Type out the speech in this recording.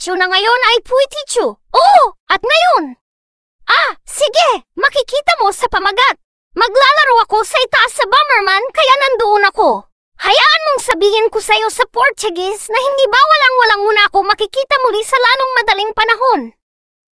Puititsu na ngayon ay Puititsu. Oo, at ngayon. Sige, makikita mo sa pamagat. Maglalaro ako sa itaas sa Bomberman kaya nandoon ako. Hayaan mong sabihin ko sa'yo sa Portuguese na hindi ba walang-walang muna ako makikita muli sa lalong madaling panahon.